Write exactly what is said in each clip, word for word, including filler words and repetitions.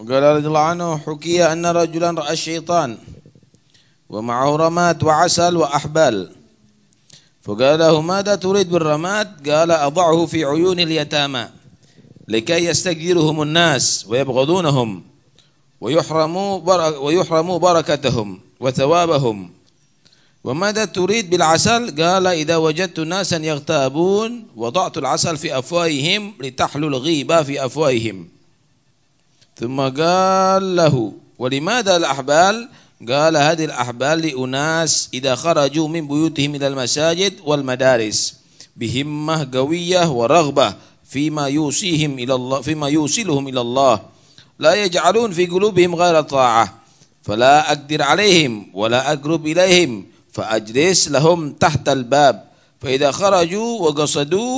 قال رضي الله عنه حكي أن رجلا رأى الشيطان ومعه رماد وعسل وأحبال فقال له ماذا تريد بالرماد؟ قال أضعه في عيون اليتامى لكي يستكبرهم الناس ويبغضونهم ويحرموا ويحرموا بركتهم وثوابهم. وماذا تريد بالعسل؟ قال إذا وجدت ناسا يغتابون وضعت العسل في أفواههم لتحلو الغيبة في أفواههم. ثم قال له ولماذا الأحبال؟ قال هذه الأحبال لأناس إذا خرجوا من بيوتهم إلى المساجد والمدارس بهمة قوية ورغبة فيما يوصيهم إلى الله فيما يوصلهم إلى الله لا يجعلون في قلوبهم غير الطاعة فلا أقدر عليهم ولا أقرب إليهم فأجلس لهم تحت الباب فإذا خرجوا وقصدوا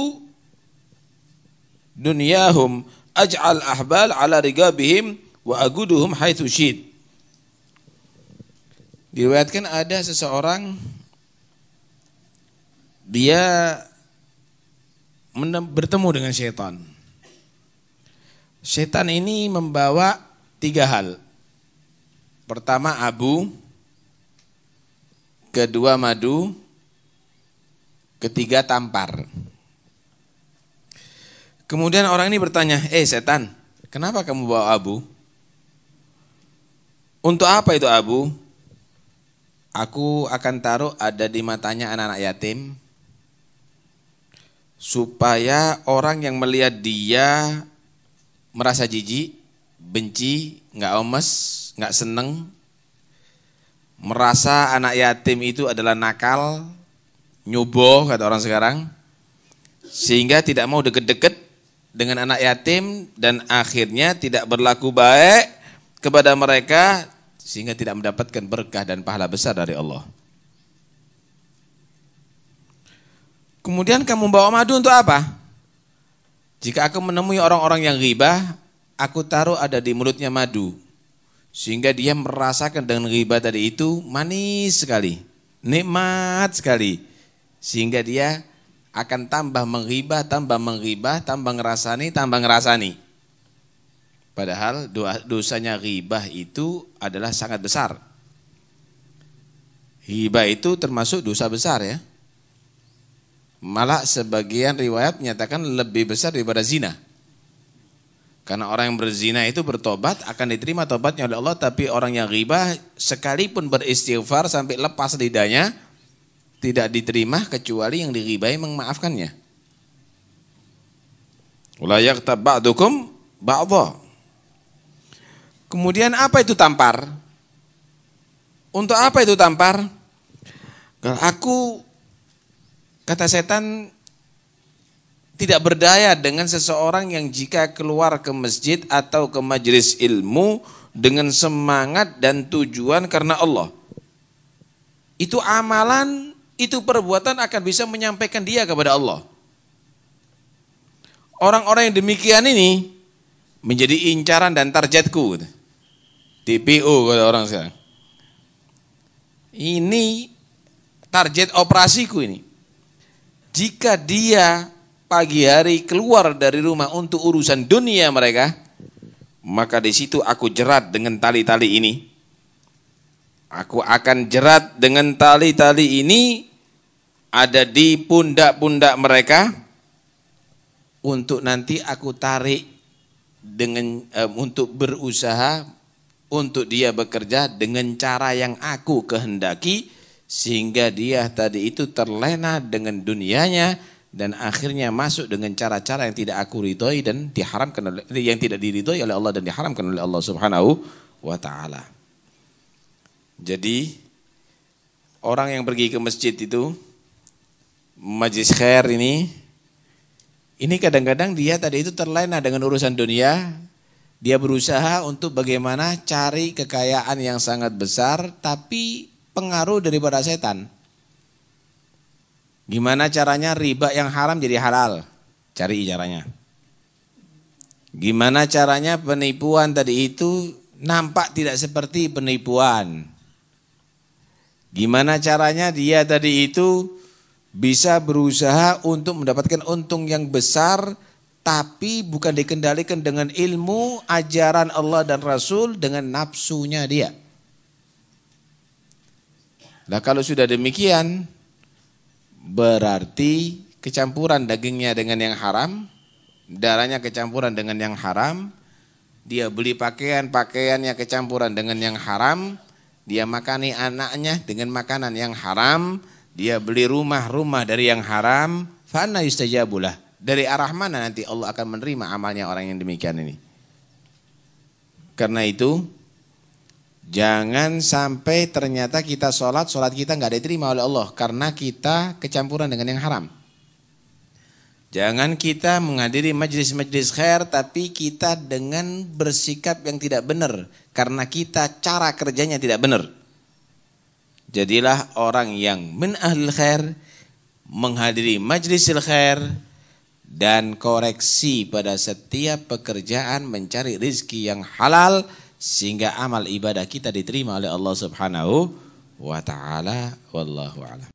دنياهم أجعل أحبال على رقابهم وأقودهم حيث شئت. Diriwayatkan ada seseorang dia bertemu dengan syaitan. Syaitan ini membawa tiga hal. Pertama abu, kedua madu, ketiga tampar. Kemudian orang ini bertanya, eh setan, kenapa kamu bawa abu? Untuk apa itu abu? Aku akan taruh ada di matanya anak-anak yatim, supaya orang yang melihat dia merasa jijik, benci, nggak omes, nggak seneng, merasa anak yatim itu adalah nakal, nyuboh kata orang sekarang, sehingga tidak mau deket-deket dengan anak yatim dan akhirnya tidak berlaku baik kepada mereka sehingga tidak mendapatkan berkah dan pahala besar dari Allah. Kemudian kamu bawa madu untuk apa? Jika aku menemui orang-orang yang ghibah, aku taruh ada di mulutnya madu sehingga dia merasakan dengan ghibah tadi itu manis sekali, nikmat sekali, sehingga dia akan tambah menghibah, tambah menghibah, tambah ngerasani, tambah ngerasani. Padahal dosanya ghibah itu adalah sangat besar. Ghibah itu termasuk dosa besar ya. Malah sebagian riwayat menyatakan lebih besar daripada zina. Karena orang yang berzina itu bertobat akan diterima tobatnya oleh Allah, tapi orang yang ghibah sekalipun beristighfar sampai lepas lidahnya tidak diterima kecuali yang dighibahi memaafkannya. Wala yaghtab ba'dukum ba'dha. Kemudian apa itu tampar? Untuk apa itu tampar? Kalau aku, kata setan, tidak berdaya dengan seseorang yang jika keluar ke masjid atau ke majelis ilmu dengan semangat dan tujuan karena Allah. Itu amalan, itu perbuatan akan bisa menyampaikan dia kepada Allah. Orang-orang yang demikian ini menjadi incaran dan targetku. D P O kata orang sekarang. Ini target operasiku ini. Jika dia pagi hari keluar dari rumah untuk urusan dunia mereka, maka di situ aku jerat dengan tali-tali ini. Aku akan jerat dengan tali-tali ini ada di pundak-pundak mereka untuk nanti aku tarik dengan uh, untuk berusaha untuk dia bekerja dengan cara yang aku kehendaki sehingga dia tadi itu terlena dengan dunianya dan akhirnya masuk dengan cara-cara yang tidak aku ridhoi dan diharamkan oleh yang tidak diridhoi oleh Allah dan diharamkan oleh Allah Subhanahu wa taala. Jadi orang yang pergi ke masjid itu majlis khair ini ini kadang-kadang dia tadi itu terlena dengan urusan dunia. Dia berusaha untuk bagaimana cari kekayaan yang sangat besar tapi pengaruh daripada setan. Gimana caranya riba yang haram jadi halal? Cari caranya. Gimana caranya penipuan tadi itu nampak tidak seperti penipuan? Gimana caranya dia tadi itu bisa berusaha untuk mendapatkan untung yang besar tapi bukan dikendalikan dengan ilmu, ajaran Allah dan Rasul, dengan nafsunya dia. Nah kalau sudah demikian, berarti kecampuran dagingnya dengan yang haram, darahnya kecampuran dengan yang haram, dia beli pakaian, pakaiannya kecampuran dengan yang haram, dia makani anaknya dengan makanan yang haram, dia beli rumah, rumah dari yang haram, fa anna yustajabulah. Dari arah mana nanti Allah akan menerima amalnya orang yang demikian ini? Karena itu, jangan sampai ternyata kita sholat, sholat kita nggak diterima oleh Allah karena kita kecampuran dengan yang haram. Jangan kita menghadiri majlis-majlis khair tapi kita dengan bersikap yang tidak benar karena kita cara kerjanya tidak benar. Jadilah orang yang min ahlil khair, menghadiri majlisil khair, dan koreksi pada setiap pekerjaan mencari rizki yang halal sehingga amal ibadah kita diterima oleh Allah Subhanahu wa taala. Wallahu a'lam.